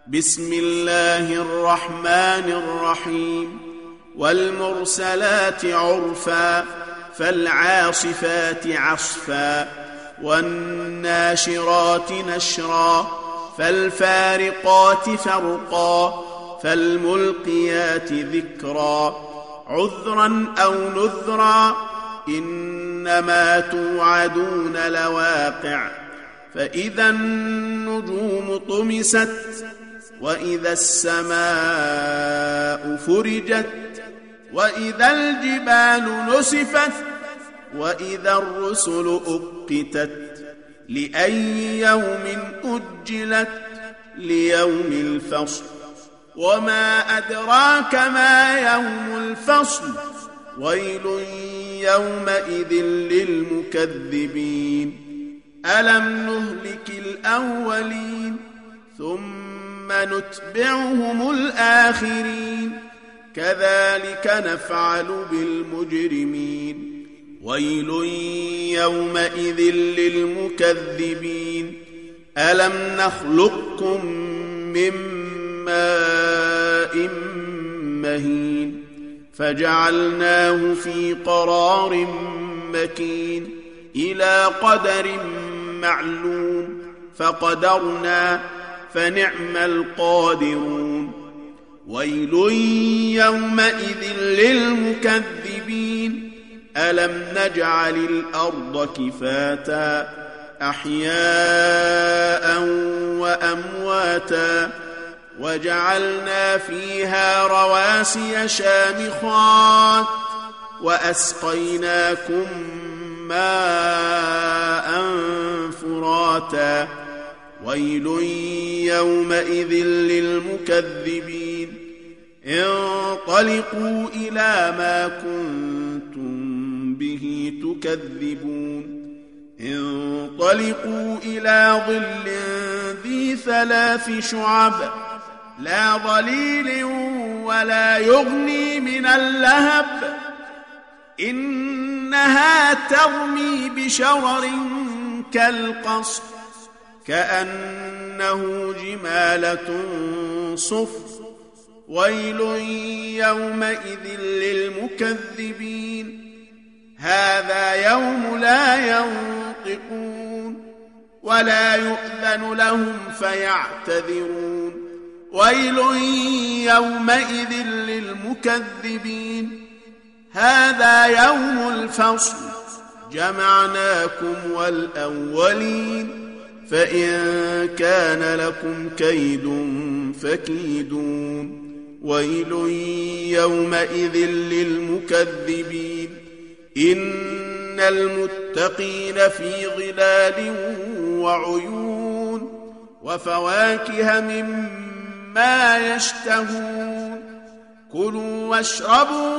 بسم الله الرحمن الرحيم والمرسلات عرفا فالعاصفات عصفا والناشرات نشرا فالفارقات فرقا فالملقيات ذكرا عذرا أو نذرا إنما توعدون لواقع فإذا النجوم طمست وإذا السماء فرجت وإذا الجبال نسفت وإذا الرسل أقتت لأي يوم أجلت ليوم الفصل وما أدراك ما يوم الفصل ويل يومئذ للمكذبين ألم نهلك الأولين ثم نتبعهم الآخرين كذلك نفعل بالمجرمين ويل يومئذ للمكذبين ألم نخلقكم من ماء مهين فجعلناه في قرار مكين إلى قدر معلوم فقدرنا فنعم القادرون ويل يومئذ للمكذبين ألم نجعل الأرض كفاتا أحياء وأمواتا وجعلنا فيها رواسي شامخات وأسقيناكم ماء فراتا ويل يومئذ للمكذبين انطلقوا إلى ما كنتم به تكذبون انطلقوا إلى ظل ذي 3 شعب لا ظليل ولا يغني من اللهب إنها ترمي بشرر كالقصر كأنه جمالة صفر ويل يومئذ للمكذبين هذا يوم لا ينطقون ولا يؤذن لهم فيعتذرون ويل يومئذ للمكذبين هذا يوم الفصل جمعناكم والأولين فإن كان لكم كيد فكيدون ويل يومئذ للمكذبين إن المتقين في ظلال وعيون وفواكه مما يشتهون كلوا واشربوا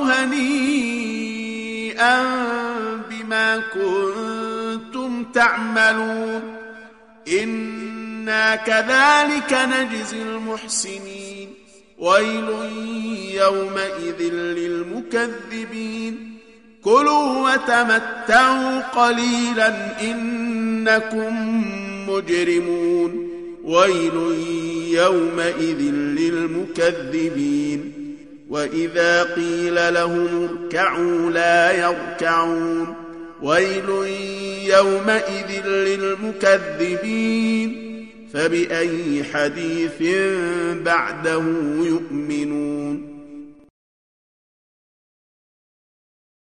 هنيئا بما كنتم تعملون إنا كذلك نجزي المحسنين ويل يومئذ للمكذبين كلوا وتمتعوا قليلا إنكم مجرمون ويل يومئذ للمكذبين وإذا قيل لهم اركعوا لا يركعون ويل يومئذ للمكذبين فبأي حديث بعده يؤمنون